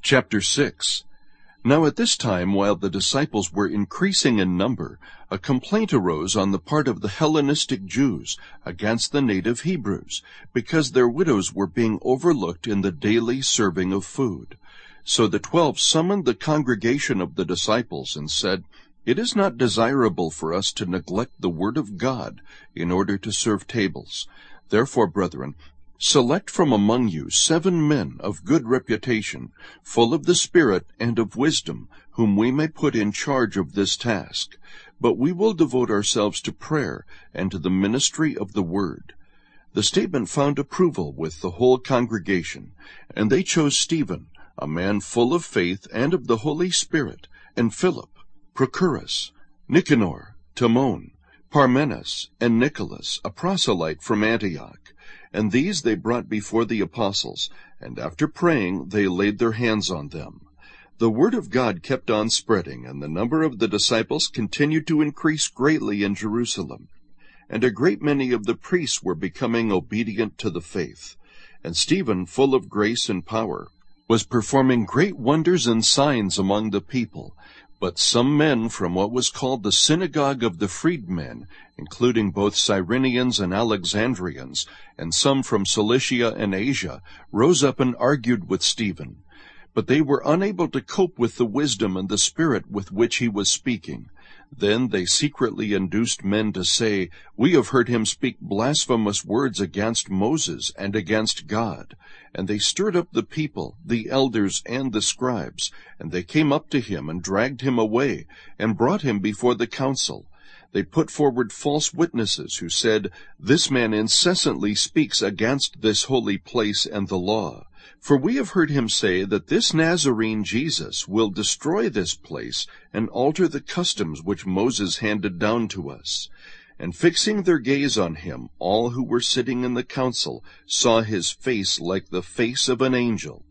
Chapter 6. Now at this time, while the disciples were increasing in number, a complaint arose on the part of the Hellenistic Jews against the native Hebrews, because their widows were being overlooked in the daily serving of food. So the 12 summoned the congregation of the disciples and said, "It is not desirable for us to neglect the word of God in order to serve tables. Therefore, brethren, select from among you 7 men of good reputation, full of the Spirit and of wisdom, whom we may put in charge of this task. But we will devote ourselves to prayer and to the ministry of the word." The statement found approval with the whole congregation, and they chose Stephen, a man full of faith and of the Holy Spirit, and Philip, Prochorus, Nicanor, Timon, Parmenas, and Nicholas, a proselyte from Antioch. And these they brought before the apostles, and after praying they laid their hands on them. The word of God kept on spreading, and the number of the disciples continued to increase greatly in Jerusalem. And a great many of the priests were becoming obedient to the faith. And Stephen, full of grace and power, was performing great wonders and signs among the people. But some men from what was called the synagogue of the freedmen, including both Cyrenians and Alexandrians, and some from Cilicia and Asia, rose up and argued with Stephen. But they were unable to cope with the wisdom and the spirit with which he was speaking. Then they secretly induced men to say, "We have heard him speak blasphemous words against Moses and against God." And they stirred up the people, the elders and the scribes, and they came up to him and dragged him away, and brought him before the council. They put forward false witnesses who said, "This man incessantly speaks against this holy place and the law. For we have heard him say that this Nazarene Jesus will destroy this place and alter the customs which Moses handed down to us." And fixing their gaze on him, all who were sitting in the council saw his face like the face of an angel,